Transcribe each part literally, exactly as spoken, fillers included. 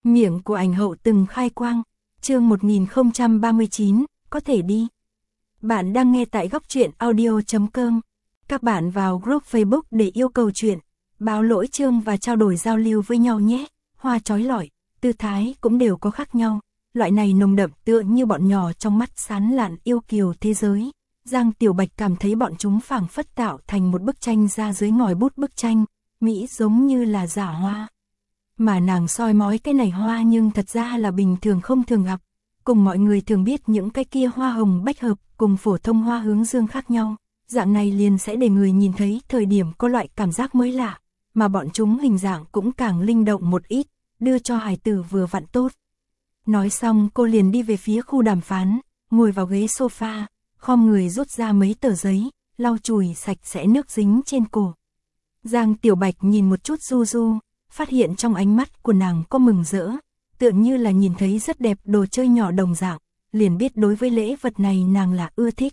Miệng của ảnh hậu từng khai quang. Chương một nghìn không trăm ba mươi chín, có thể đi. Bạn đang nghe tại góc truyện audio chấm com. Các bạn vào group Facebook để yêu cầu chuyện, báo lỗi chương và trao đổi giao lưu với nhau nhé. Hoa chói lọi, tư thái cũng đều có khác nhau. Loại này nồng đậm tựa như bọn nhỏ trong mắt sán lạn yêu kiều thế giới. Giang Tiểu Bạch cảm thấy bọn chúng phảng phất tạo thành một bức tranh ra dưới ngòi bút bức tranh, Mỹ giống như là giả hoa. Mà nàng soi mói cái này hoa nhưng thật ra là bình thường không thường gặp. Cùng mọi người thường biết những cái kia hoa hồng bách hợp cùng phổ thông hoa hướng dương khác nhau. Dạng này liền sẽ để người nhìn thấy thời điểm có loại cảm giác mới lạ, mà bọn chúng hình dạng cũng càng linh động một ít, đưa cho hài tử vừa vặn tốt. Nói xong cô liền đi về phía khu đàm phán, ngồi vào ghế sofa, khom người rút ra mấy tờ giấy, lau chùi sạch sẽ nước dính trên cổ. Giang Tiểu Bạch nhìn một chút Du Du, phát hiện trong ánh mắt của nàng có mừng rỡ, tựa như là nhìn thấy rất đẹp đồ chơi nhỏ đồng dạng, liền biết đối với lễ vật này nàng là ưa thích.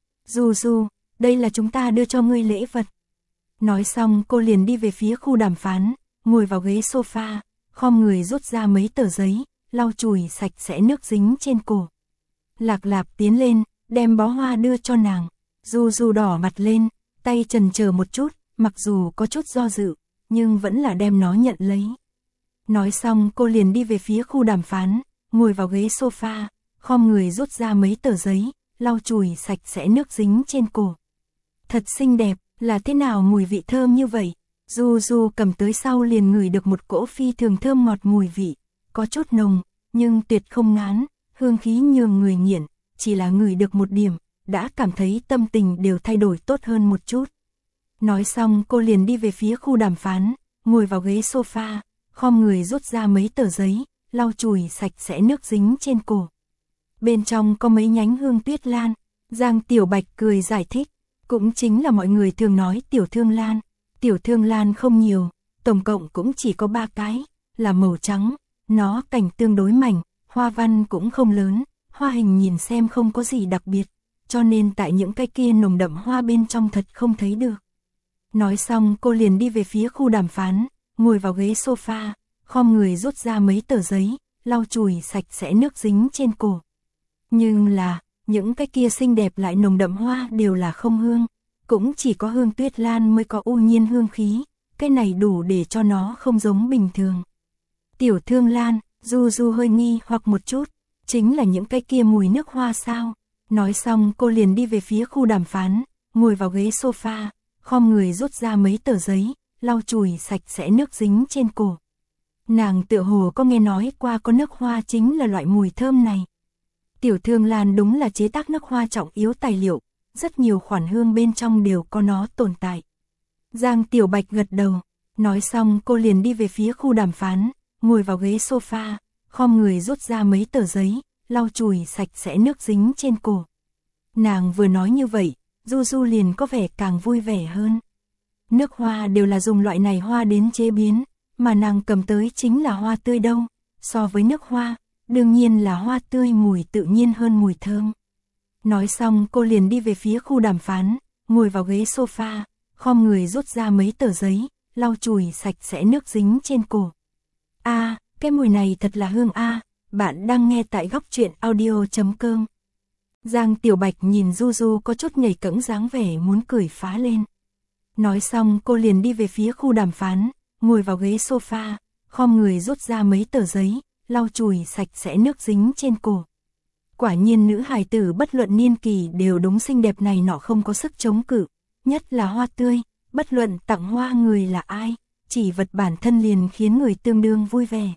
Du Du, đây là chúng ta đưa cho ngươi lễ vật. Nói xong cô liền đi về phía khu đàm phán, ngồi vào ghế sofa, khom người rút ra mấy tờ giấy, lau chùi sạch sẽ nước dính trên cổ. Lạc Lạp tiến lên, đem bó hoa đưa cho nàng. Du Du đỏ mặt lên, tay chần chờ một chút, mặc dù có chút do dự, nhưng vẫn là đem nó nhận lấy. Nói xong cô liền đi về phía khu đàm phán, ngồi vào ghế sofa, khom người rút ra mấy tờ giấy, lau chùi sạch sẽ nước dính trên cổ. Thật xinh đẹp, là thế nào mùi vị thơm như vậy? Du Du cầm tới sau liền ngửi được một cỗ phi thường thơm ngọt mùi vị, có chút nồng, nhưng tuyệt không ngán, hương khí nhường người nghiện, chỉ là ngửi được một điểm, đã cảm thấy tâm tình đều thay đổi tốt hơn một chút. Nói xong cô liền đi về phía khu đàm phán, ngồi vào ghế sofa, khom người rút ra mấy tờ giấy, lau chùi sạch sẽ nước dính trên cổ. Bên trong có mấy nhánh hương tuyết lan, Giang Tiểu Bạch cười giải thích, cũng chính là mọi người thường nói tiểu thương lan. Tiểu thương lan không nhiều, tổng cộng cũng chỉ có ba cái, là màu trắng, nó cành tương đối mảnh, hoa văn cũng không lớn, hoa hình nhìn xem không có gì đặc biệt, cho nên tại những cái kia nồng đậm hoa bên trong thật không thấy được. Nói xong cô liền đi về phía khu đàm phán, ngồi vào ghế sofa, khom người rút ra mấy tờ giấy, lau chùi sạch sẽ nước dính trên cổ. Nhưng là, những cái kia xinh đẹp lại nồng đậm hoa đều là không hương, cũng chỉ có hương tuyết lan mới có u nhiên hương khí, cái này đủ để cho nó không giống bình thường. Tiểu thương lan, Du Du hơi nghi hoặc một chút, chính là những cái kia mùi nước hoa sao? Nói xong cô liền đi về phía khu đàm phán, ngồi vào ghế sofa, khom người rút ra mấy tờ giấy, lau chùi sạch sẽ nước dính trên cổ. Nàng tựa hồ có nghe nói qua có nước hoa chính là loại mùi thơm này. Tiểu thương lan đúng là chế tác nước hoa trọng yếu tài liệu, rất nhiều khoản hương bên trong đều có nó tồn tại. Giang Tiểu Bạch gật đầu, nói xong cô liền đi về phía khu đàm phán, ngồi vào ghế sofa, khom người rút ra mấy tờ giấy, lau chùi sạch sẽ nước dính trên cổ. Nàng vừa nói như vậy, Du Du liền có vẻ càng vui vẻ hơn. Nước hoa đều là dùng loại này hoa đến chế biến, mà nàng cầm tới chính là hoa tươi đâu. So với nước hoa, đương nhiên là hoa tươi mùi tự nhiên hơn mùi thơm. Nói xong cô liền đi về phía khu đàm phán, ngồi vào ghế sofa, khom người rút ra mấy tờ giấy, lau chùi sạch sẽ nước dính trên cổ. A, à, cái mùi này thật là hương a. À. Bạn đang nghe tại góc truyện audio chấm com. Giang Tiểu Bạch nhìn Du Du có chút nhảy cẫng dáng vẻ muốn cười phá lên. Nói xong cô liền đi về phía khu đàm phán, ngồi vào ghế sofa, khom người rút ra mấy tờ giấy, lau chùi sạch sẽ nước dính trên cổ. Quả nhiên nữ hài tử bất luận niên kỳ đều đúng xinh đẹp này nọ không có sức chống cự, nhất là hoa tươi, bất luận tặng hoa người là ai, chỉ vật bản thân liền khiến người tương đương vui vẻ.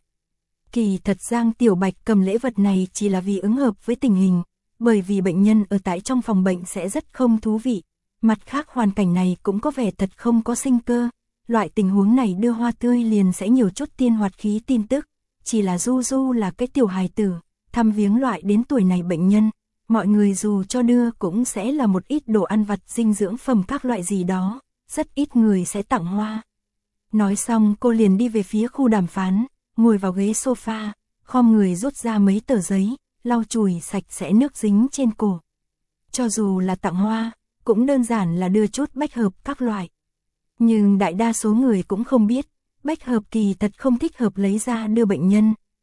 Kỳ thật Giang Tiểu Bạch cầm lễ vật này chỉ là vì ứng hợp với tình hình, bởi vì bệnh nhân ở tại trong phòng bệnh sẽ rất không thú vị, mặt khác hoàn cảnh này cũng có vẻ thật không có sinh cơ, loại tình huống này đưa hoa tươi liền sẽ nhiều chút tiên hoạt khí tin tức, chỉ là Du Du là cái tiểu hài tử, thăm viếng loại đến tuổi này bệnh nhân, mọi người dù cho đưa cũng sẽ là một ít đồ ăn vặt dinh dưỡng phẩm các loại gì đó, rất ít người sẽ tặng hoa. Nói xong cô liền đi về phía khu đàm phán, ngồi vào ghế sofa, khom người rút ra mấy tờ giấy, lau chùi sạch sẽ nước dính trên cổ. Cho dù là tặng hoa, cũng đơn giản là đưa chút bách hợp các loại. Nhưng đại đa số người cũng không biết, bách hợp kỳ thật không thích hợp lấy ra đưa bệnh nhân,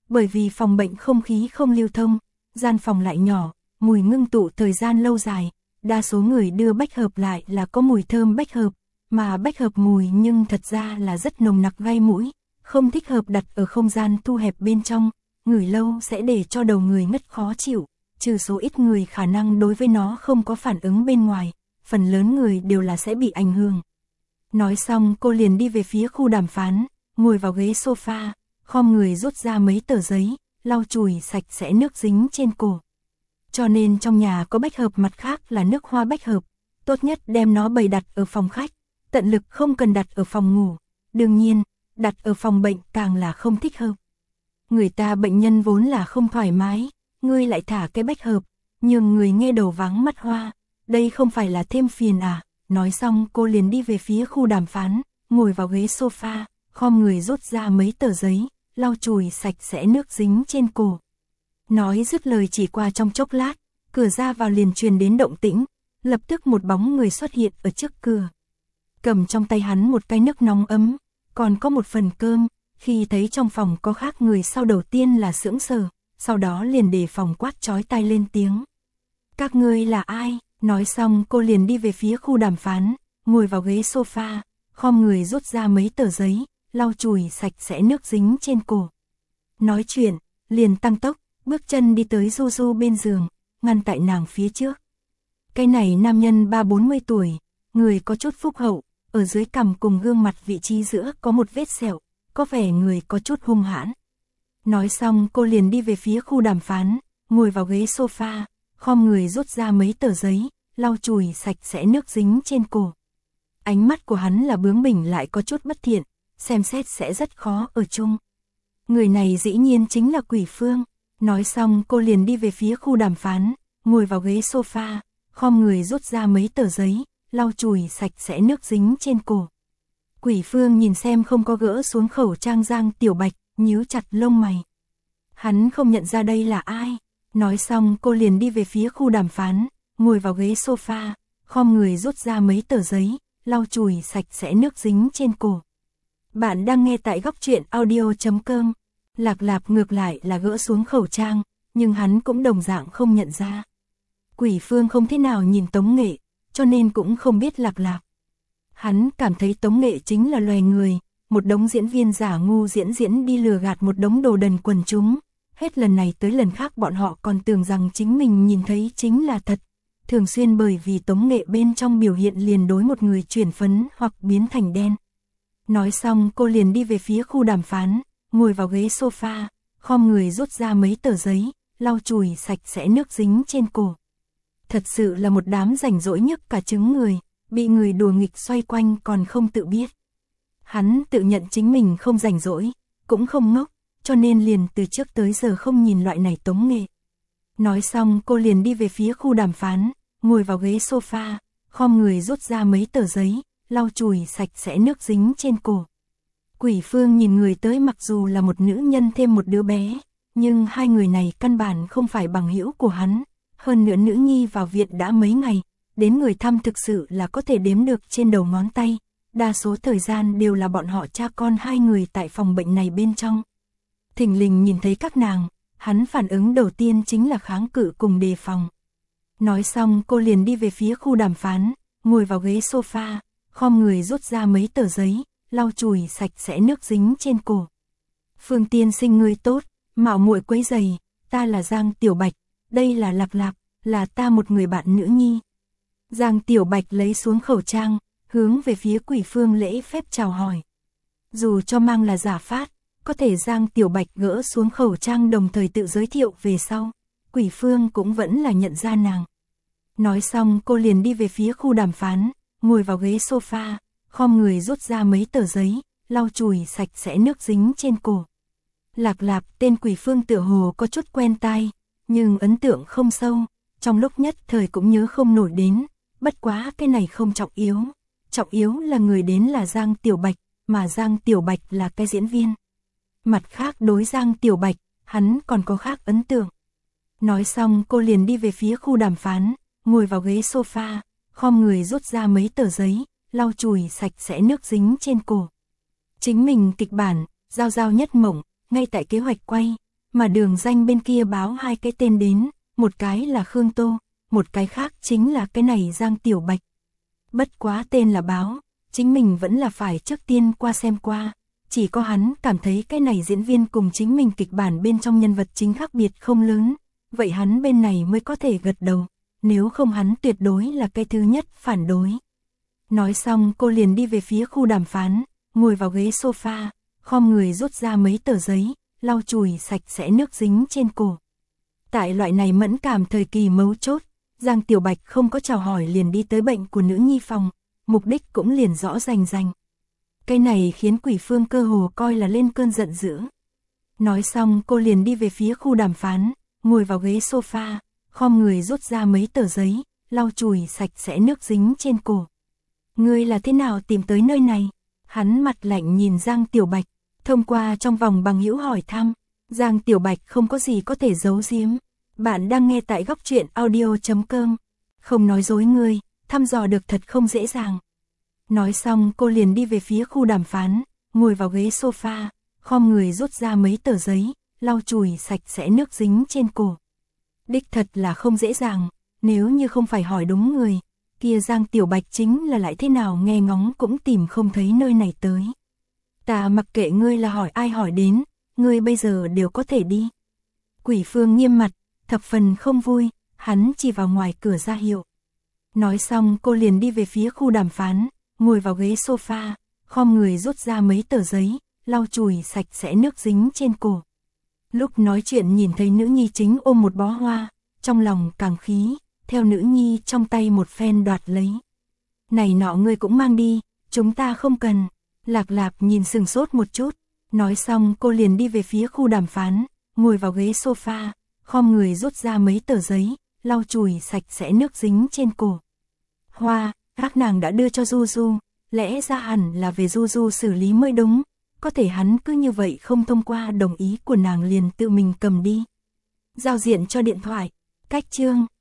Bởi vì phòng bệnh không khí không lưu thông, gian phòng lại nhỏ, mùi ngưng tụ thời gian lâu dài, đa số người đưa bách hợp lại là có mùi thơm bách hợp, mà bách hợp mùi nhưng thật ra là rất nồng nặc gai mũi, không thích hợp đặt ở không gian thu hẹp bên trong, ngửi lâu sẽ để cho đầu người ngất khó chịu, trừ số ít người khả năng đối với nó không có phản ứng bên ngoài, phần lớn người đều là sẽ bị ảnh hưởng. Nói xong cô liền đi về phía khu đàm phán, ngồi vào ghế sofa, khom người rút ra mấy tờ giấy, lau chùi sạch sẽ nước dính trên cổ. Cho nên trong nhà có bách hợp mặt khác là nước hoa bách hợp, tốt nhất đem nó bày đặt ở phòng khách, tận lực không cần đặt ở phòng ngủ, đương nhiên, đặt ở phòng bệnh càng là không thích hợp. Người ta bệnh nhân vốn là không thoải mái, ngươi lại thả cái bách hợp, nhưng người nghe đầu váng mắt hoa, đây không phải là thêm phiền à? Nói xong cô liền đi về phía khu đàm phán, ngồi vào ghế sofa, khom người rút ra mấy tờ giấy, lau chùi sạch sẽ nước dính trên cổ. Nói dứt lời chỉ qua trong chốc lát, cửa ra vào liền truyền đến động tĩnh, lập tức một bóng người xuất hiện ở trước cửa. Cầm trong tay hắn một cái nước nóng ấm, còn có một phần cơm, khi thấy trong phòng có khác người sau đầu tiên là sững sờ, sau đó liền đề phòng quát chói tai lên tiếng. Các ngươi là ai? Nói xong cô liền đi về phía khu đàm phán, ngồi vào ghế sofa, khom người rút ra mấy tờ giấy, lau chùi sạch sẽ nước dính trên cổ. Nói chuyện, liền tăng tốc, bước chân đi tới Du Du bên giường, ngăn tại nàng phía trước. Cái này nam nhân ba bốn mươi tuổi, người có chút phúc hậu, ở dưới cằm cùng gương mặt vị trí giữa có một vết sẹo, có vẻ người có chút hung hãn. Nói xong cô liền đi về phía khu đàm phán, ngồi vào ghế sofa, khom người rút ra mấy tờ giấy, lau chùi sạch sẽ nước dính trên cổ. Ánh mắt của hắn là bướng bỉnh lại có chút bất thiện, xem xét sẽ rất khó ở chung. Người này dĩ nhiên chính là Quỷ Phương. Nói xong cô liền đi về phía khu đàm phán, ngồi vào ghế sofa, khom người rút ra mấy tờ giấy, lau chùi sạch sẽ nước dính trên cổ. Quỷ Phương nhìn xem không có gỡ xuống khẩu trang Giang Tiểu Bạch, nhíu chặt lông mày. Hắn không nhận ra đây là ai. Nói xong cô liền đi về phía khu đàm phán, ngồi vào ghế sofa, khom người rút ra mấy tờ giấy, lau chùi sạch sẽ nước dính trên cổ. Bạn đang nghe tại góc truyện audio chấm com. Lạc Lạp ngược lại là gỡ xuống khẩu trang, nhưng hắn cũng đồng dạng không nhận ra. Quỷ Phương không thế nào nhìn Tống Nghệ, cho nên cũng không biết Lạc Lạp. Hắn cảm thấy Tống Nghệ chính là loài người, một đống diễn viên giả ngu diễn diễn đi lừa gạt một đống đồ đần quần chúng. Hết lần này tới lần khác bọn họ còn tưởng rằng chính mình nhìn thấy chính là thật. Thường xuyên bởi vì Tống Nghệ bên trong biểu hiện liền đối một người chuyển phấn hoặc biến thành đen. Nói xong cô liền đi về phía khu đàm phán, ngồi vào ghế sofa, khom người rút ra mấy tờ giấy, lau chùi sạch sẽ nước dính trên cổ. Thật sự là một đám rảnh rỗi nhức cả trứng người, bị người đùa nghịch xoay quanh còn không tự biết. Hắn tự nhận chính mình không rảnh rỗi, cũng không ngốc, cho nên liền từ trước tới giờ không nhìn loại này Tống Nghệ. Nói xong cô liền đi về phía khu đàm phán, ngồi vào ghế sofa, khom người rút ra mấy tờ giấy, lau chùi sạch sẽ nước dính trên cổ. Quỷ Phương nhìn người tới mặc dù là một nữ nhân thêm một đứa bé, nhưng hai người này căn bản không phải bằng hữu của hắn, hơn nữa nữ nhi vào viện đã mấy ngày, đến người thăm thực sự là có thể đếm được trên đầu ngón tay, đa số thời gian đều là bọn họ cha con hai người tại phòng bệnh này bên trong. Thình lình nhìn thấy các nàng, hắn phản ứng đầu tiên chính là kháng cự cùng đề phòng. Nói xong cô liền đi về phía khu đàm phán, ngồi vào ghế sofa, khom người rút ra mấy tờ giấy, lau chùi sạch sẽ nước dính trên cổ. Phương tiên sinh ngươi tốt, mạo muội quấy giày, ta là Giang Tiểu Bạch, đây là Lạc Lạp, là ta một người bạn nữ nhi. Giang Tiểu Bạch lấy xuống khẩu trang, hướng về phía Quỷ Phương lễ phép chào hỏi. Dù cho mang là giả phát, có thể Giang Tiểu Bạch gỡ xuống khẩu trang đồng thời tự giới thiệu về sau, Quỷ Phương cũng vẫn là nhận ra nàng. Nói xong cô liền đi về phía khu đàm phán, ngồi vào ghế sofa, khom người rút ra mấy tờ giấy, lau chùi sạch sẽ nước dính trên cổ. Lạc Lạp tên Quỷ Phương tựa hồ có chút quen tai, nhưng ấn tượng không sâu, trong lúc nhất thời cũng nhớ không nổi đến, bất quá cái này không trọng yếu. Trọng yếu là người đến là Giang Tiểu Bạch, mà Giang Tiểu Bạch là cái diễn viên. Mặt khác đối Giang Tiểu Bạch, hắn còn có khác ấn tượng. Nói xong cô liền đi về phía khu đàm phán, ngồi vào ghế sofa, khom người rút ra mấy tờ giấy, lau chùi sạch sẽ nước dính trên cổ. Chính mình kịch bản, giao giao nhất mộng, ngay tại kế hoạch quay, mà đường danh bên kia báo hai cái tên đến, một cái là Khương Tô, một cái khác chính là cái này Giang Tiểu Bạch. Bất quá tên là báo, chính mình vẫn là phải trước tiên qua xem qua, chỉ có hắn cảm thấy cái này diễn viên cùng chính mình kịch bản bên trong nhân vật chính khác biệt không lớn, vậy hắn bên này mới có thể gật đầu, nếu không hắn tuyệt đối là cái thứ nhất phản đối. Nói xong cô liền đi về phía khu đàm phán, ngồi vào ghế sofa, khom người rút ra mấy tờ giấy, lau chùi sạch sẽ nước dính trên cổ. Tại loại này mẫn cảm thời kỳ mấu chốt, Giang Tiểu Bạch không có chào hỏi liền đi tới bệnh của nữ nhi phòng, mục đích cũng liền rõ rành rành. Cái này khiến Quỷ Phương cơ hồ coi là lên cơn giận dữ. Nói xong cô liền đi về phía khu đàm phán, ngồi vào ghế sofa, khom người rút ra mấy tờ giấy, lau chùi sạch sẽ nước dính trên cổ. Ngươi là thế nào tìm tới nơi này? Hắn mặt lạnh nhìn Giang Tiểu Bạch, thông qua trong vòng bằng hữu hỏi thăm. Giang Tiểu Bạch không có gì có thể giấu giếm. Bạn đang nghe tại góc truyện audio chấm com. Không nói dối ngươi, thăm dò được thật không dễ dàng. Nói xong cô liền đi về phía khu đàm phán, ngồi vào ghế sofa, khom người rút ra mấy tờ giấy, lau chùi sạch sẽ nước dính trên cổ. Đích thật là không dễ dàng, nếu như không phải hỏi đúng người, kia Giang Tiểu Bạch chính là lại thế nào nghe ngóng cũng tìm không thấy nơi này tới. Ta mặc kệ ngươi là hỏi ai hỏi đến, ngươi bây giờ đều có thể đi. Quỷ Phương nghiêm mặt, thập phần không vui, hắn chỉ vào ngoài cửa ra hiệu. Nói xong cô liền đi về phía khu đàm phán, ngồi vào ghế sofa, khom người rút ra mấy tờ giấy, lau chùi sạch sẽ nước dính trên cổ. Lúc nói chuyện nhìn thấy nữ nhi chính ôm một bó hoa, trong lòng càng khí, theo nữ nhi trong tay một phen đoạt lấy. Này nọ ngươi cũng mang đi, chúng ta không cần. Lạc Lạp nhìn sừng sốt một chút, nói xong cô liền đi về phía khu đàm phán, ngồi vào ghế sofa, khom người rút ra mấy tờ giấy, lau chùi sạch sẽ nước dính trên cổ. Hoa, các nàng đã đưa cho Du Du, lẽ ra hẳn là về Du Du xử lý mới đúng, có thể hắn cứ như vậy không thông qua đồng ý của nàng liền tự mình cầm đi. Giao diện cho điện thoại, cách chương.